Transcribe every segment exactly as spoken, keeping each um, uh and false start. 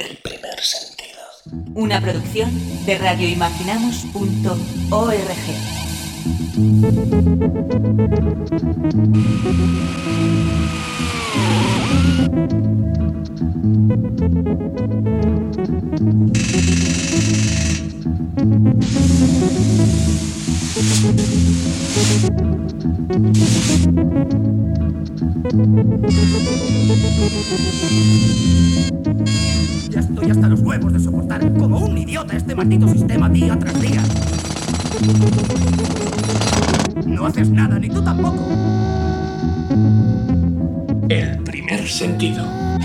El primer sentido. Una producción de radio imaginamos punto org. Ya estoy hasta los huevos de soportar como un idiota este maldito sistema día tras día. No haces nada, ni tú tampoco. El primer sentido.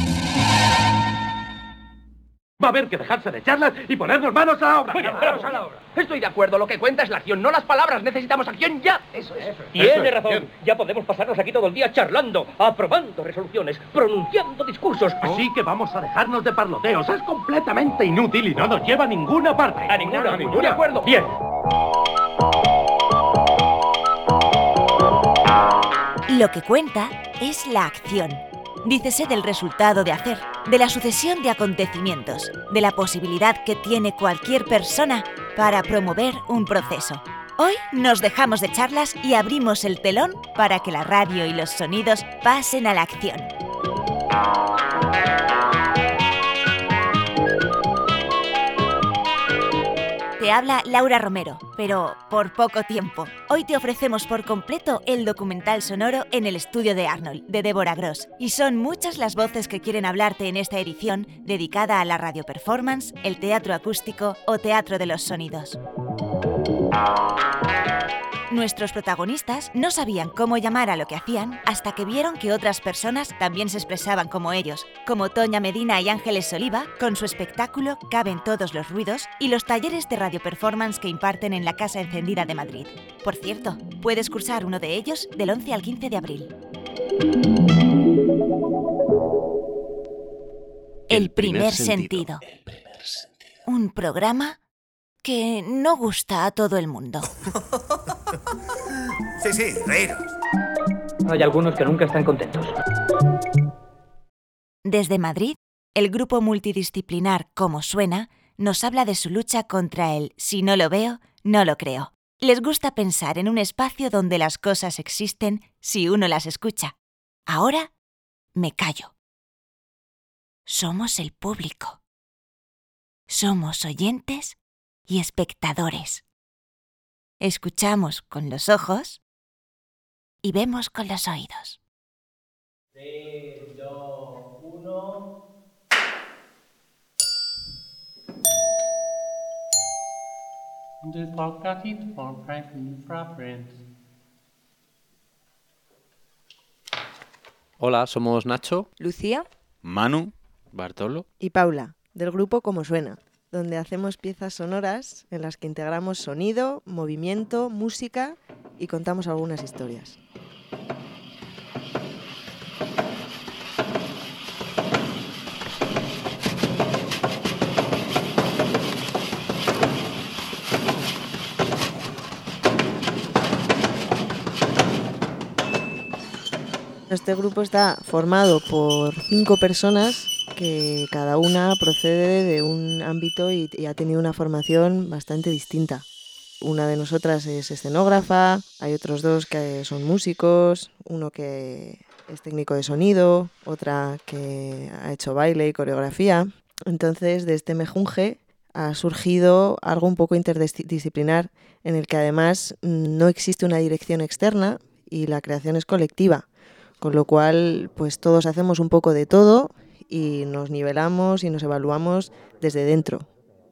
Va a haber que dejarse de charlas y ponernos manos a la obra. Oye, manos a la obra. Estoy de acuerdo, lo que cuenta es la acción, no las palabras. Necesitamos acción ya. Eso es. Eso es. Tiene razón. Bien. Ya podemos pasarnos aquí todo el día charlando, aprobando resoluciones, pronunciando discursos. Así que vamos a dejarnos de parloteos. Es completamente inútil y no nos lleva a ninguna parte. A ninguna, a ninguna. De acuerdo. Bien. Lo que cuenta es la acción. Dícese del resultado de hacer, de la sucesión de acontecimientos, de la posibilidad que tiene cualquier persona para promover un proceso. Hoy nos dejamos de charlas y abrimos el telón para que la radio y los sonidos pasen a la acción. Te habla Laura Romero, pero por poco tiempo. Hoy te ofrecemos por completo el documental sonoro En el estudio de Arnold, de Deborah Gross. Y son muchas las voces que quieren hablarte en esta edición dedicada a la radio performance, el teatro acústico o teatro de los sonidos. Nuestros protagonistas no sabían cómo llamar a lo que hacían hasta que vieron que otras personas también se expresaban como ellos, como Toña Medina y Ángeles Oliva, con su espectáculo Caben todos los ruidos y los talleres de radio performance que imparten en la Casa Encendida de Madrid. Por cierto, puedes cursar uno de ellos del once al quince de abril. El primer sentido. El primer sentido. Un programa que no gusta a todo el mundo. Sí, sí, reíros. Hay algunos que nunca están contentos. Desde Madrid, el grupo multidisciplinar Como Suena nos habla de su lucha contra el si no lo veo, no lo creo. Les gusta pensar en un espacio donde las cosas existen si uno las escucha. Ahora me callo. Somos el público. Somos oyentes y espectadores. Escuchamos con los ojos y vemos con los oídos. tres, dos, uno... The podcast is for private preference. Hola, somos Nacho, Lucía, Manu, Bartolo y Paula, del grupo Como Suena, donde hacemos piezas sonoras en las que integramos sonido, movimiento, música y contamos algunas historias. Este grupo está formado por cinco personas que cada una procede de un ámbito y, y ha tenido una formación bastante distinta. Una de nosotras es escenógrafa, hay otros dos que son músicos, uno que es técnico de sonido, otra que ha hecho baile y coreografía. Entonces, de este mejunje ha surgido algo un poco interdisciplinar en el que además no existe una dirección externa y la creación es colectiva. Con lo cual, pues todos hacemos un poco de todo y nos nivelamos y nos evaluamos desde dentro.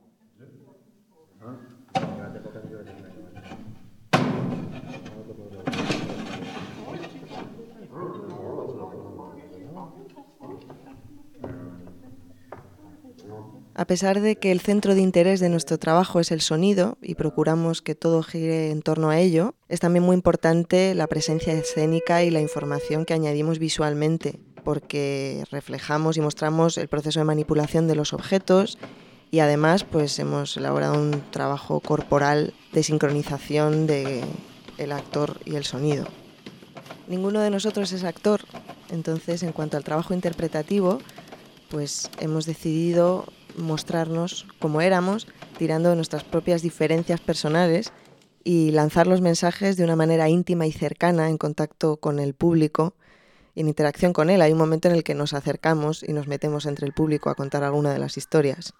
A pesar de que el centro de interés de nuestro trabajo es el sonido y procuramos que todo gire en torno a ello, es también muy importante la presencia escénica y la información que añadimos visualmente, porque reflejamos y mostramos el proceso de manipulación de los objetos y además pues hemos elaborado un trabajo corporal de sincronización de el actor y el sonido. Ninguno de nosotros es actor, entonces en cuanto al trabajo interpretativo, pues hemos decidido mostrarnos como éramos, tirando de nuestras propias diferencias personales y lanzar los mensajes de una manera íntima y cercana, en contacto con el público, en interacción con él. Hay un momento en el que nos acercamos y nos metemos entre el público a contar alguna de las historias.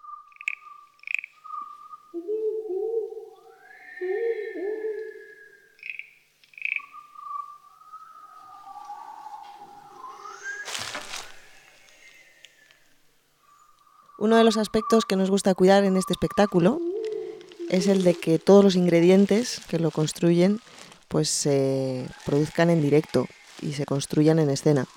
Uno de los aspectos que nos gusta cuidar en este espectáculo es el de que todos los ingredientes que lo construyen pues se produzcan en directo y se construyan en escena.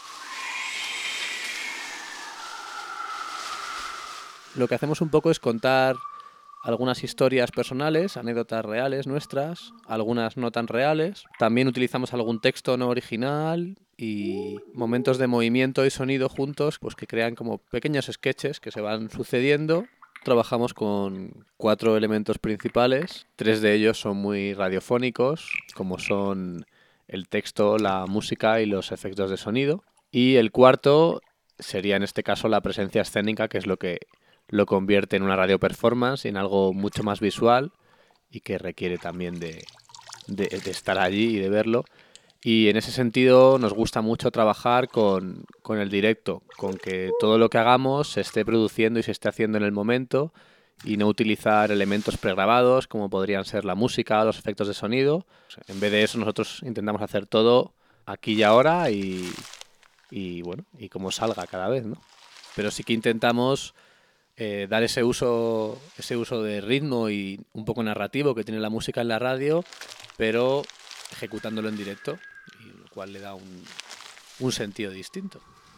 Lo que hacemos un poco es contar algunas historias personales, anécdotas reales nuestras, algunas no tan reales. También utilizamos algún texto no original y momentos de movimiento y sonido juntos, pues que crean como pequeños sketches que se van sucediendo. Trabajamos con cuatro elementos principales, tres de ellos son muy radiofónicos, como son el texto, la música y los efectos de sonido. Y el cuarto sería en este caso la presencia escénica, que es lo que lo convierte en una radio performance, en algo mucho más visual y que requiere también de, de, de estar allí y de verlo. Y en ese sentido nos gusta mucho trabajar con, con el directo, con que todo lo que hagamos se esté produciendo y se esté haciendo en el momento y no utilizar elementos pregrabados como podrían ser la música o los efectos de sonido. En vez de eso nosotros intentamos hacer todo aquí y ahora y, y bueno, y como salga cada vez, ¿no? Pero sí que intentamos eh, dar ese uso, ese uso de ritmo y un poco narrativo que tiene la música en la radio, pero ejecutándolo en directo, y lo cual le da un, un sentido distinto.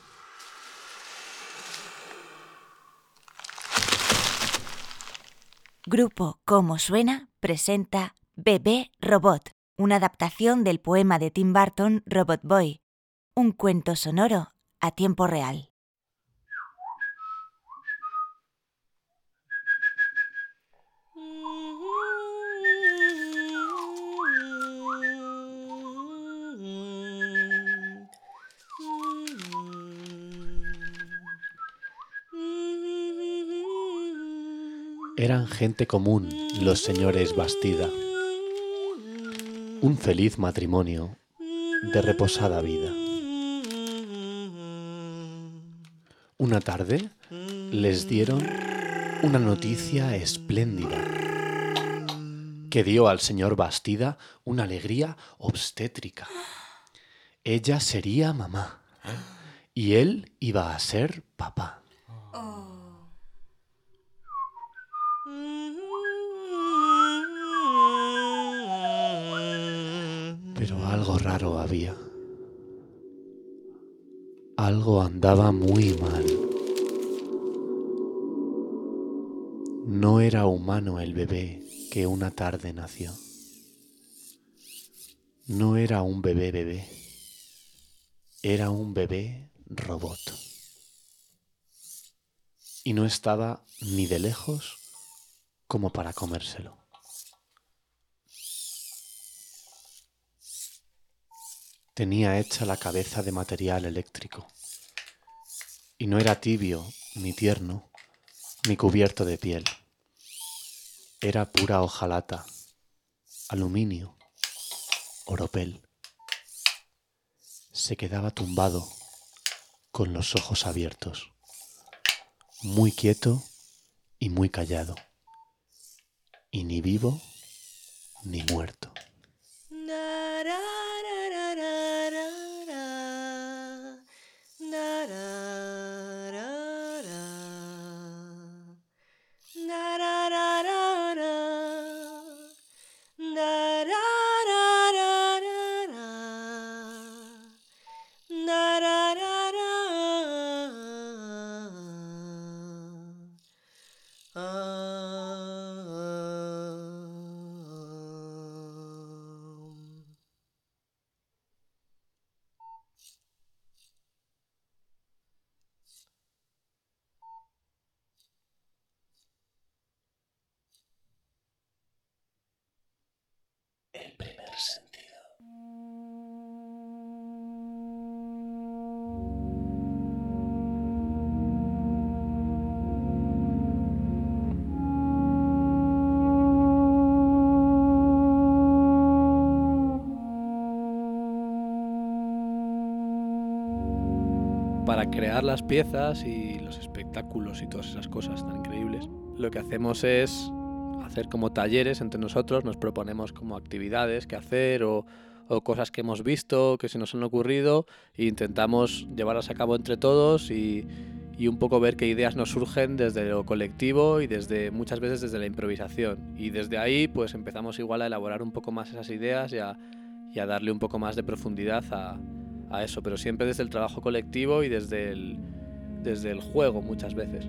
Grupo Como Suena presenta Bebé Robot, una adaptación del poema de Tim Burton Robot Boy, un cuento sonoro a tiempo real. Eran gente común los señores Bastida. Un feliz matrimonio de reposada vida. Una tarde les dieron una noticia espléndida que dio al señor Bastida una alegría obstétrica. Ella sería mamá y él iba a ser papá. Pero algo raro había. Algo andaba muy mal. No era humano el bebé que una tarde nació. No era un bebé bebé. Era un bebé robot. Y no estaba ni de lejos como para comérselo. Tenía hecha la cabeza de material eléctrico, y no era tibio, ni tierno, ni cubierto de piel. Era pura hojalata, aluminio, oropel. Se quedaba tumbado, con los ojos abiertos, muy quieto y muy callado, y ni vivo ni muerto. El primer sentido. para crear las piezas y los espectáculos y todas esas cosas tan increíbles, lo que hacemos es hacer como talleres entre nosotros, nos proponemos como actividades que hacer o, o cosas que hemos visto, que se nos han ocurrido, e intentamos llevarlas a cabo entre todos y, y un poco ver qué ideas nos surgen desde lo colectivo y desde muchas veces desde la improvisación. Y desde ahí pues empezamos igual a elaborar un poco más esas ideas y a, y a darle un poco más de profundidad a, a eso, pero siempre desde el trabajo colectivo y desde el, desde el juego muchas veces.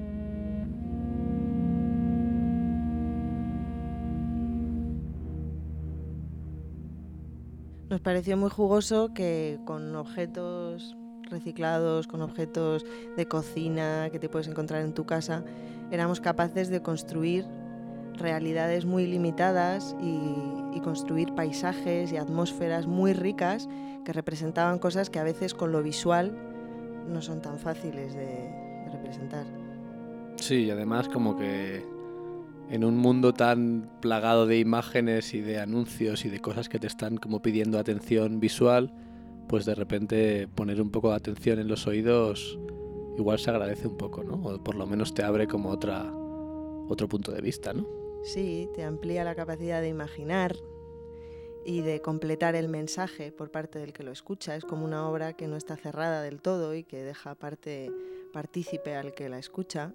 Nos pareció muy jugoso que con objetos reciclados, con objetos de cocina que te puedes encontrar en tu casa, éramos capaces de construir realidades muy limitadas y, y construir paisajes y atmósferas muy ricas que representaban cosas que a veces con lo visual no son tan fáciles de, de representar. Sí, y además como que en un mundo tan plagado de imágenes y de anuncios y de cosas que te están como pidiendo atención visual, pues de repente poner un poco de atención en los oídos igual se agradece un poco, ¿no? O por lo menos te abre como otra, otro punto de vista, ¿no? Sí, te amplía la capacidad de imaginar y de completar el mensaje por parte del que lo escucha. Es como una obra que no está cerrada del todo y que deja parte partícipe al que la escucha.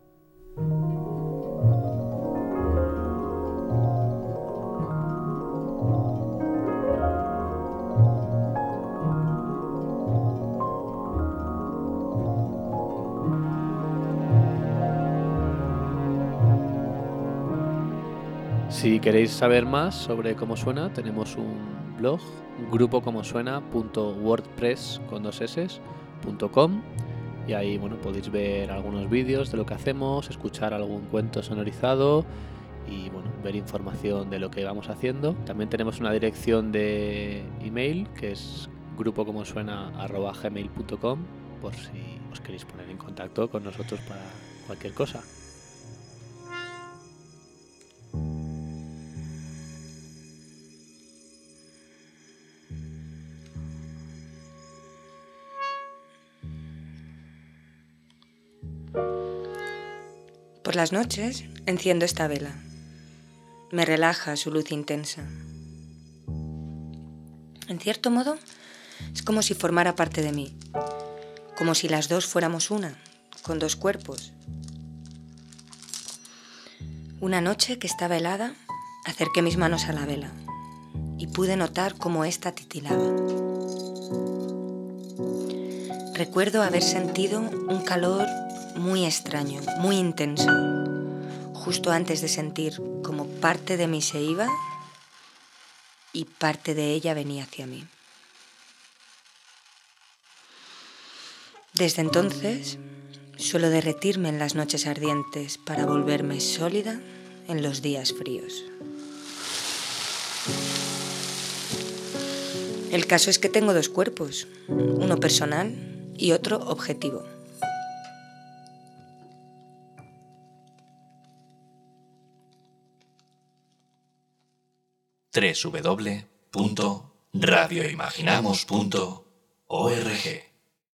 Si queréis saber más sobre Cómo Suena, tenemos un blog, grupo como suena punto wordpress con dos eses punto com, y ahí bueno, podéis ver algunos vídeos de lo que hacemos, escuchar algún cuento sonorizado y bueno, ver información de lo que vamos haciendo. También tenemos una dirección de email que es grupo como suena arroba gmail punto com, por si os queréis poner en contacto con nosotros para cualquier cosa. Por las noches enciendo esta vela. Me relaja su luz intensa. En cierto modo, es como si formara parte de mí, como si las dos fuéramos una, con dos cuerpos. Una noche que estaba helada, acerqué mis manos a la vela y pude notar cómo ésta titilaba. Recuerdo haber sentido un calor muy extraño, muy intenso, justo antes de sentir como parte de mí se iba y parte de ella venía hacia mí. Desde entonces suelo derretirme en las noches ardientes para volverme sólida en los días fríos. El caso es que tengo dos cuerpos, uno personal y otro objetivo. doble u doble u doble u punto radio imaginamos punto org.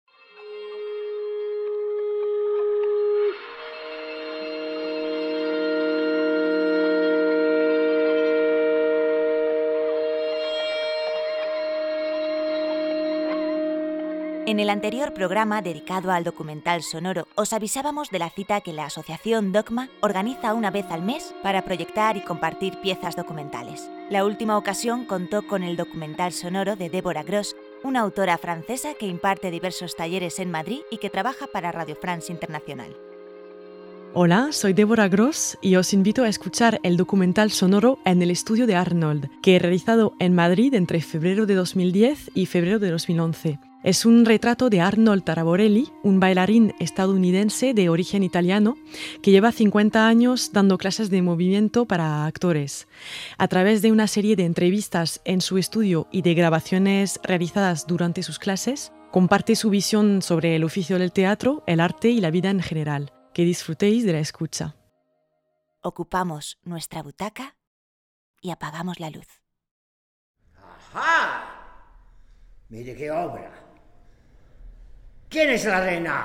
En el anterior programa dedicado al documental sonoro, os avisábamos de la cita que la asociación Dogma organiza una vez al mes para proyectar y compartir piezas documentales. La última ocasión contó con el documental sonoro de Deborah Gross, una autora francesa que imparte diversos talleres en Madrid y que trabaja para Radio France Internacional. Hola, soy Deborah Gross y os invito a escuchar el documental sonoro En el estudio de Arnold, que he realizado en Madrid entre febrero de dos mil diez y febrero de dos mil once. Es un retrato de Arnold Taraborelli, un bailarín estadounidense de origen italiano que lleva cincuenta años dando clases de movimiento para actores. A través de una serie de entrevistas en su estudio y de grabaciones realizadas durante sus clases, comparte su visión sobre el oficio del teatro, el arte y la vida en general. Que disfrutéis de la escucha. Ocupamos nuestra butaca y apagamos la luz. ¡Ajá! Mire qué obra. ¿Quién es la reina?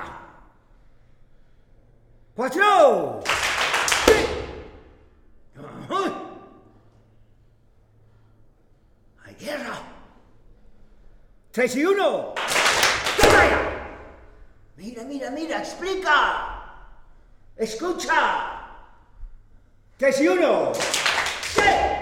¡Cuatro! ¡Hay guerra! ¡Tres y uno! ¡Que vaya! Mira, mira, mira, explica. Escucha. Tres y uno. ¡Sí!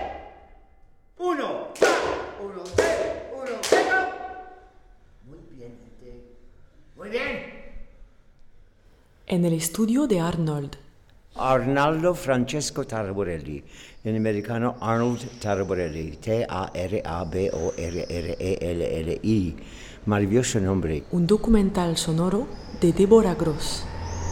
Uno. Uno, tres, uno, cero. Muy bien, gente. Muy bien. En el estudio de Arnold. Arnaldo Francesco Tarborelli, en americano Arnold Tarborelli, T A R A B O R R E L L I. Maravilloso nombre. Un documental sonoro de Deborah Gross.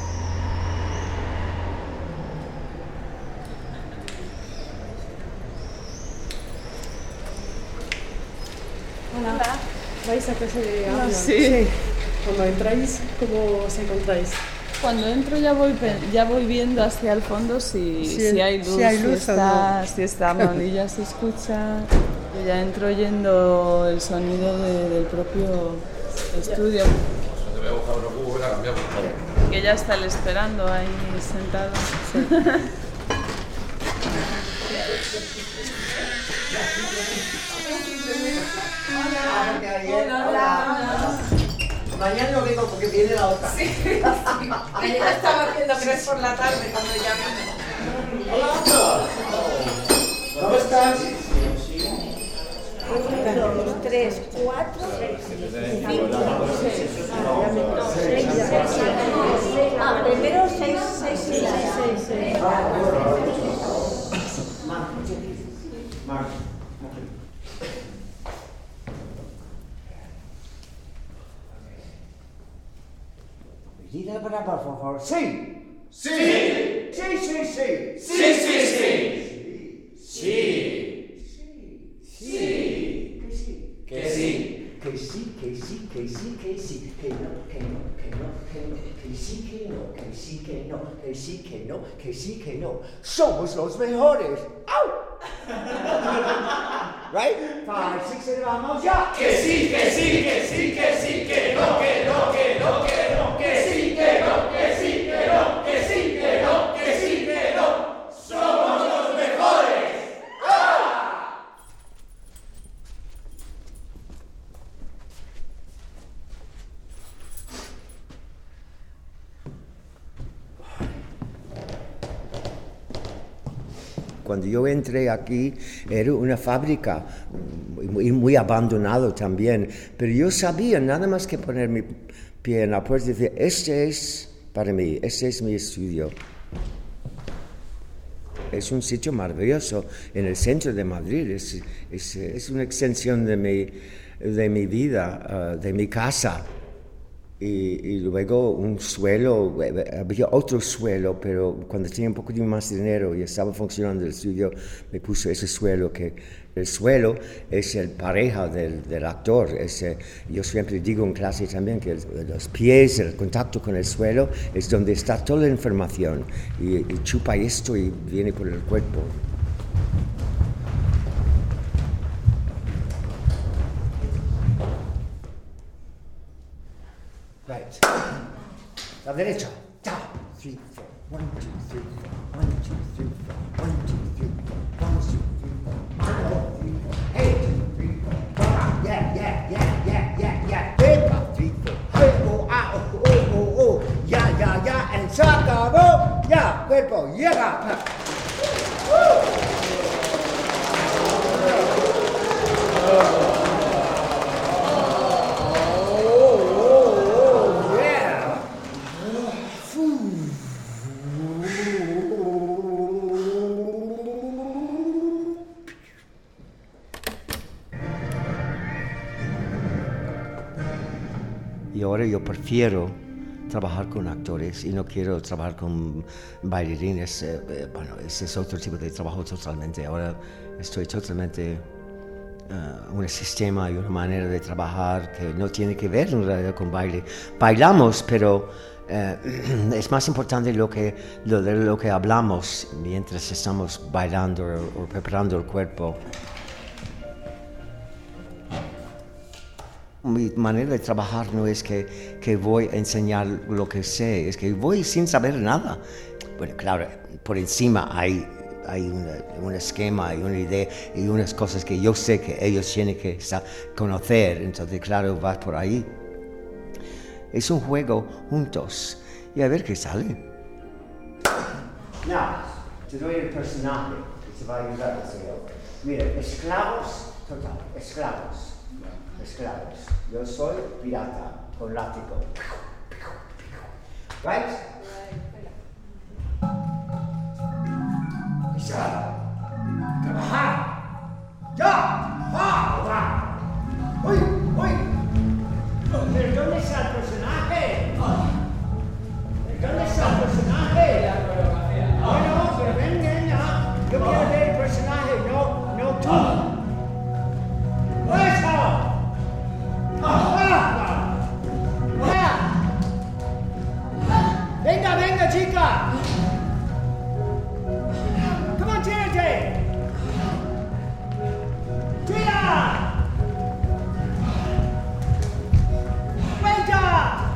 Hola. ¿Vais a casa de Arnold? Sí. Sí. Cuando entráis, ¿cómo os encontráis? Cuando entro ya voy ya voy viendo hacia el fondo si, Sí, si hay luz, si hay si, luz o está, no. si está Maulilla, se escucha. Yo ya entro oyendo el sonido de- del propio estudio. Que ya está él esperando ahí sentado. Mañana no vengo porque viene la otra. Sí, sí. Ayer estaba haciendo tres por la tarde cuando ya vino. Hola. ¿Cómo estás? Uno, dos, tres, cuatro, cinco, seis. Seis, seis, seis. Ah, primero seis, seis, seis, seis, seis. Medida brava, por favor. Sí. Sí. Sí, sí, sí. Sí, sí, sí. Sí. Sí. Sí. Que sí. Que sí, que sí, que sí, que sí. Que no, que no, que no, que no. Que sí, que no, que sí, que no. Que sí, que no, que sí, que no. Somos los mejores. ¡Au! Right? Five, six, seven, vamos ya. Que sí, que sí, que sí, que sí, que no, que no, que no, que no, que sí, que no, que sí, que no, que sí, que no, que sí, que no. Somos los mejores. ¡Ah! Cuando yo entré aquí era una fábrica muy, muy abandonado también, pero yo sabía nada más que poner mi pie en la puerta y decir, este es para mí, este es mi estudio. Es un sitio maravilloso en el centro de Madrid, es, es, es una extensión de mi, de mi vida, uh, de mi casa. Y, y luego un suelo, había otro suelo, pero cuando tenía un poco de más dinero y estaba funcionando el estudio, me puse ese suelo, que el suelo es el pareja del, del actor. Es, eh, yo siempre digo en clase también que el, los pies, el contacto con el suelo, es donde está toda la información. Y, y chupa esto y viene por el cuerpo. Right. La derecha. Ta. Three, four. One, two, three, four. One, two, three, four. One, two, three, four. One, two, three, four. One, two, three, four. Hey, two, three, four. One, yeah, yeah, yeah, yeah, yeah, yeah. Epa, three, four. Hey, oh, ah, oh, oh, oh, oh. Ya, ya, ya. And se acabó. Ya, cuerpo, llega. Y ahora yo prefiero trabajar con actores y no quiero trabajar con bailarines. Eh, eh, bueno, ese es otro tipo de trabajo totalmente. Ahora estoy totalmente uh, un sistema y una manera de trabajar que no tiene que ver en realidad con baile. Bailamos, pero eh, es más importante lo que, lo, de lo que hablamos mientras estamos bailando o, o preparando el cuerpo. Mi manera de trabajar no es que, que voy a enseñar lo que sé, es que voy sin saber nada. Bueno, claro, por encima hay, hay una, un esquema, hay una idea y unas cosas que yo sé que ellos tienen que conocer, entonces claro, vas por ahí. Es un juego juntos y a ver qué sale. No, te doy el personaje que se va a ayudar a hacerlo. Mira, esclavos, total, esclavos. Esclavos. Yo soy pirata con látigo. Right? Ya. Trabajar. Ya. Va. Va. Uy, uy. ¿Pero dónde está el personaje? ¿Dónde está el personaje? Bueno, pero ven, ven, ya. Yo quiero ver el personaje, no, no tú. ¡Eso! Venga, venga, chica. Come on, tírate. Tira. Venga.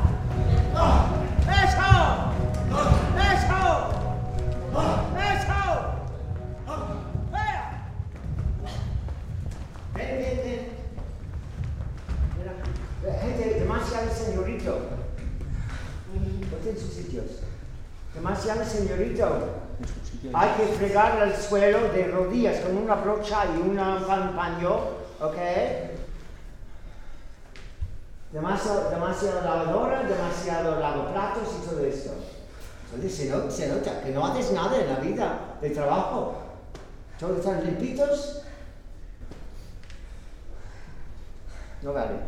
Eso. Eso. Eso. Ven, ven, ven. Gente, demasiado señorito. Ponte en sus sitios. Demasiado señorito. Hay que fregar el suelo de rodillas con una brocha y un paño, ¿ok? Demasiado, demasiado lavadora, demasiado lavaplatos y todo esto. Entonces se nota, se nota que no haces nada en la vida de trabajo. Todos están limpitos. No vale.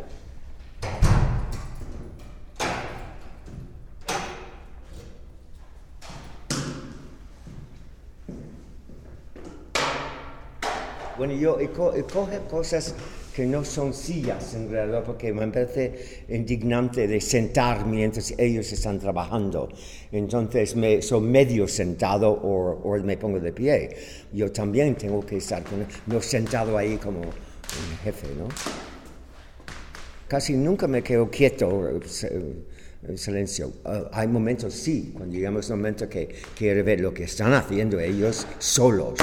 Bueno, yo co coge cosas que no son sillas en realidad, porque me parece indignante de sentar mientras ellos están trabajando. Entonces me soy medio sentado o, o me pongo de pie. Yo también tengo que estar con, no sentado ahí como un jefe, ¿no? Casi nunca me quedo quieto, en silencio. Uh, hay momentos, sí, cuando llegamos a un momento que quiero ver lo que están haciendo ellos solos.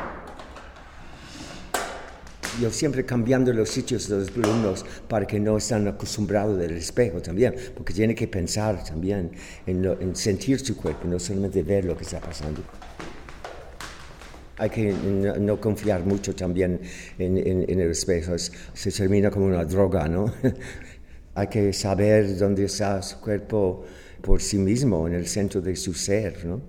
Yo siempre cambiando los sitios de los alumnos para que no estén acostumbrados del espejo también, porque tienen que pensar también en, lo, en sentir su cuerpo, no solamente ver lo que está pasando. Hay que no, no confiar mucho también en, en, en el espejo, se termina como una droga, ¿no? Hay que saber dónde está su cuerpo por sí mismo, en el centro de su ser, ¿no?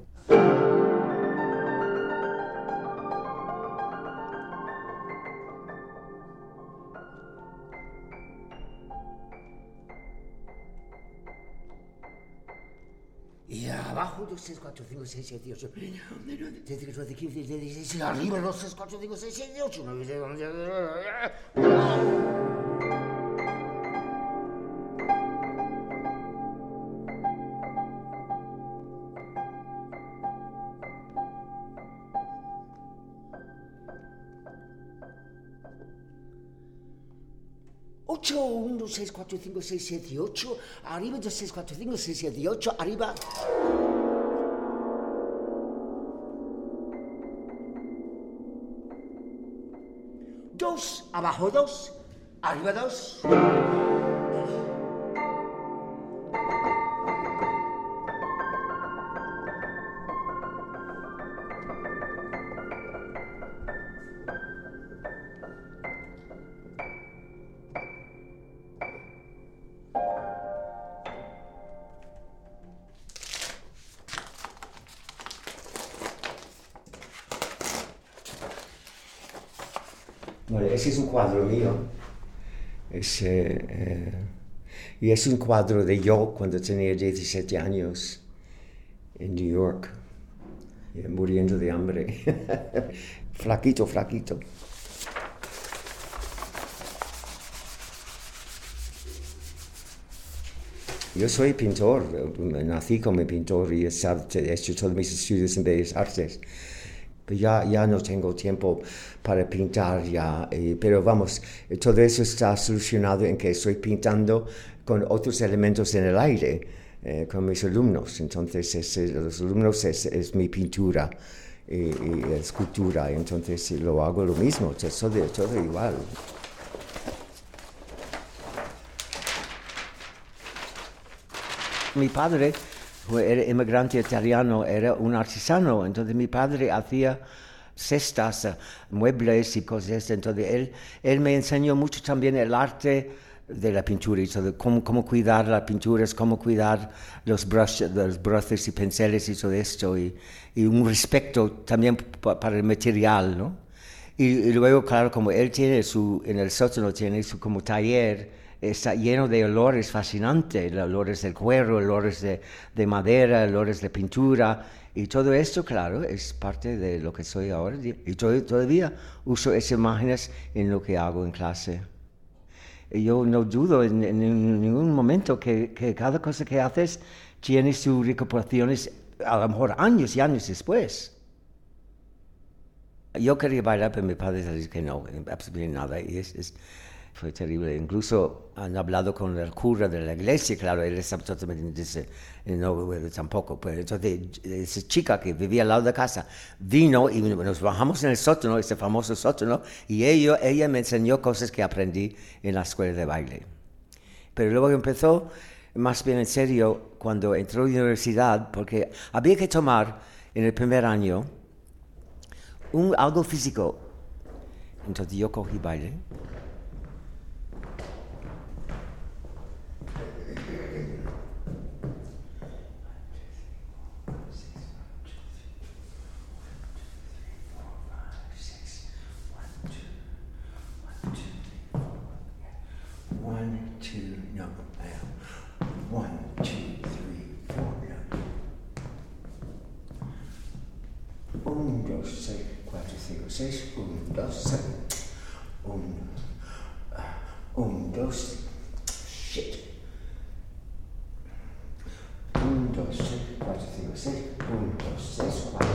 Y abajo, dos, tres, cuatro, cinco, seis, siete, ocho. Desde quince, dieciséis, arriba, dos, tres, cuatro, cinco, seis, siete, ocho. ocho, uno, dos, seis, cuatro, cinco, seis, siete, ocho. Arriba, dos, seis, cuatro, cinco, seis, siete, ocho. Arriba. Dos, abajo dos, arriba dos. Bueno, ese es un cuadro mío. Es, eh, eh, y es un cuadro de yo cuando tenía diecisiete años en New York, eh, muriendo de hambre. Flaquito, flaquito. Yo soy pintor, nací como pintor y he hecho todos mis estudios en Bellas Artes. Pero ya, ya no tengo tiempo para pintar ya, eh, pero vamos, todo eso está solucionado en que estoy pintando con otros elementos en el aire, eh, con mis alumnos. Entonces, es, los alumnos es, es mi pintura y, y escultura, entonces lo hago lo mismo, todo, todo igual. Mi padre era inmigrante italiano, era un artesano, entonces mi padre hacía cestas, muebles y cosas, entonces él, él me enseñó mucho también el arte de la pintura, y todo, cómo, cómo cuidar las pinturas, cómo cuidar los brushes, los brushes y pinceles y todo esto, y, y un respeto también para el material, ¿no? Y, y luego, claro, como él tiene su, en el sótano tiene su como taller, está lleno de olores fascinantes, olores del cuero, olores de, de madera, olores de pintura, y todo esto, claro, es parte de lo que soy ahora, y to- todavía uso esas imágenes en lo que hago en clase. Y yo no dudo en, en, en ningún momento que, que cada cosa que haces tiene sus recuperaciones, a lo mejor años y años después. Yo quería bailar, pero mi padre dijo que no, absolutamente nada, y es... es fue terrible. Incluso han hablado con el cura de la iglesia, claro, él estaba totalmente, dice, no, bueno, tampoco. Pues entonces, esa chica que vivía al lado de casa vino y nos bajamos en el sótano, ese famoso sótano, y ella, ella me enseñó cosas que aprendí en la escuela de baile. Pero luego empezó más bien en serio cuando entró a la universidad, porque había que tomar en el primer año un, algo físico. Entonces yo cogí baile. One, two, no, uh, one, two, three, four, no. Un, dos, tres, cuatro, cinco, seis, un, dos, seis, un, uh, un, dos, shit. Un, dos, tres, cuatro, cinco, seis, un, dos, tres, cuatro.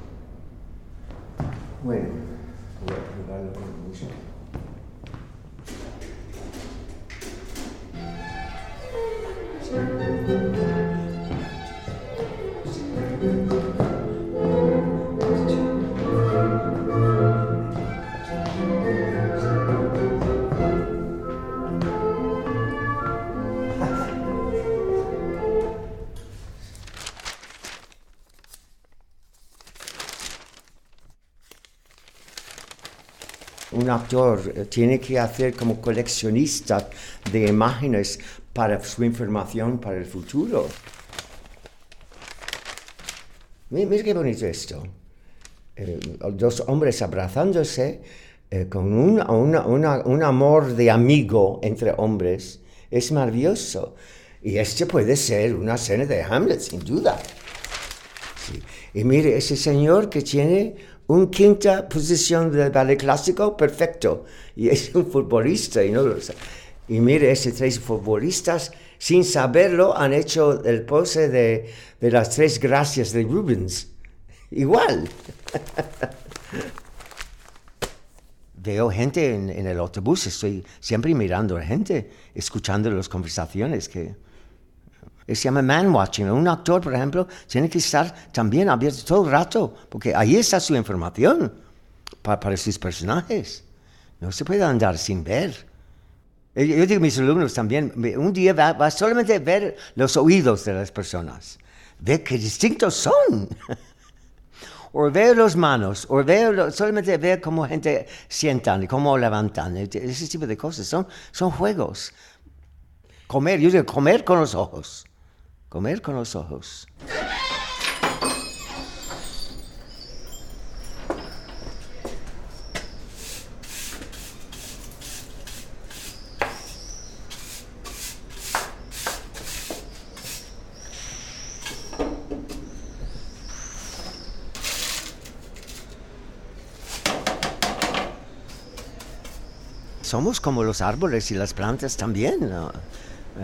Bueno, voy a probarlo con música. Un actor tiene que hacer como coleccionista de imágenes para su información para el futuro. Mira, mira qué bonito esto. Eh, dos hombres abrazándose eh, con un, una, una, un amor de amigo entre hombres. Es maravilloso. Y este puede ser una escena de Hamlet, sin duda. Sí. Y mire, ese señor que tiene una quinta posición del ballet clásico, perfecto. Y es un futbolista y no lo sabe. Y mire, esos tres futbolistas, sin saberlo, han hecho el pose de, de las tres gracias de Rubens. Igual. Veo gente en, en el autobús, estoy siempre mirando a gente, escuchando las conversaciones que... Se llama man-watching. Un actor, por ejemplo, tiene que estar también abierto todo el rato, porque ahí está su información para, para sus personajes. No se puede andar sin ver. Yo digo a mis alumnos también, un día va, va solamente a ver los oídos de las personas, ver qué distintos son. O ver las manos, o ver, solamente ver cómo gente sientan y cómo levantan. Ese tipo de cosas son, son juegos. Comer, yo digo comer con los ojos. Comer con los ojos. Somos como los árboles y las plantas también, ¿no? Uh,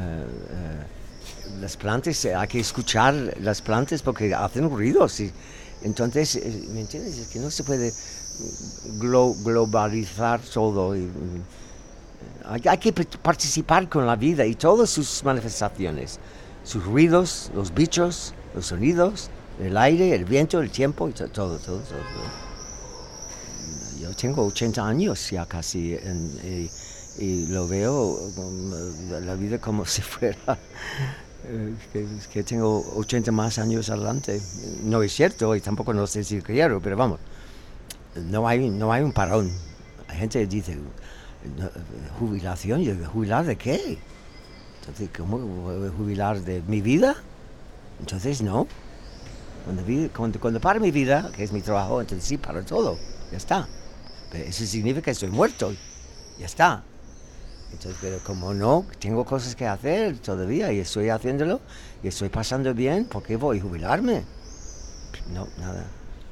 uh, las plantas, hay que escuchar las plantas porque hacen ruidos y, Entonces, ¿me entiendes? Es que no se puede glo globalizar todo. Y, hay, hay que participar con la vida y todas sus manifestaciones, sus ruidos, los bichos, los sonidos, el aire, el viento, el tiempo, y todo, todo, todo, todo. Yo tengo ochenta años ya casi y, y lo veo la vida como si fuera que, que tengo ochenta más años adelante. No es cierto y tampoco no sé si quiero, pero vamos, no hay, no hay un parón. La gente dice, jubilación, yo digo, ¿jubilar de qué? Entonces, ¿cómo jubilar de mi vida? Entonces, no. Cuando, cuando, cuando para mi vida, que es mi trabajo, entonces sí, para todo, ya está. Pero eso significa que estoy muerto, ya está. Entonces, pero como no, tengo cosas que hacer todavía y estoy haciéndolo y estoy pasando bien, ¿por qué voy a jubilarme? No, nada.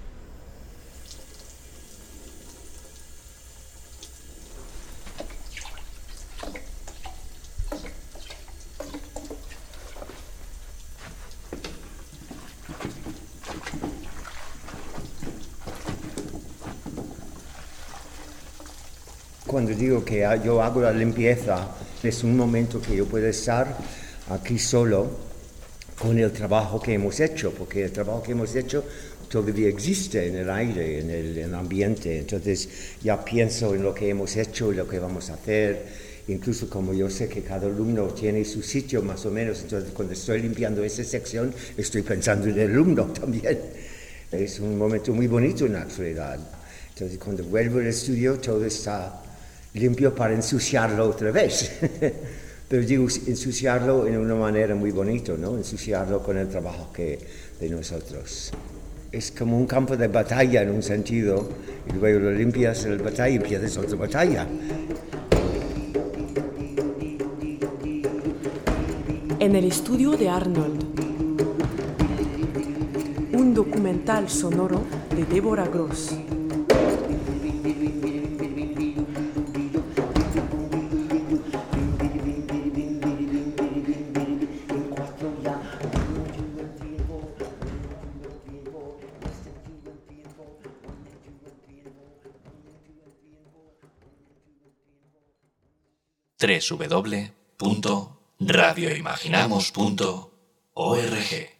Cuando digo que yo hago la limpieza, es un momento que yo puedo estar aquí solo con el trabajo que hemos hecho, porque el trabajo que hemos hecho todavía existe en el aire, en el, en el ambiente. Entonces ya pienso en lo que hemos hecho y lo que vamos a hacer. Incluso como yo sé que cada alumno tiene su sitio más o menos, entonces cuando estoy limpiando esa sección estoy pensando en el alumno también. Es un momento muy bonito en la actualidad. Entonces cuando vuelvo al estudio todo está limpio para ensuciarlo otra vez. Pero digo, ensuciarlo en una manera muy bonita, ¿no? Ensuciarlo con el trabajo que, de nosotros. Es como un campo de batalla en un sentido, y luego lo limpias en la batalla y empiezas otra batalla. En el estudio de Arnold. Un documental sonoro de Deborah Gross. doble u doble u doble u punto radio imaginamos punto org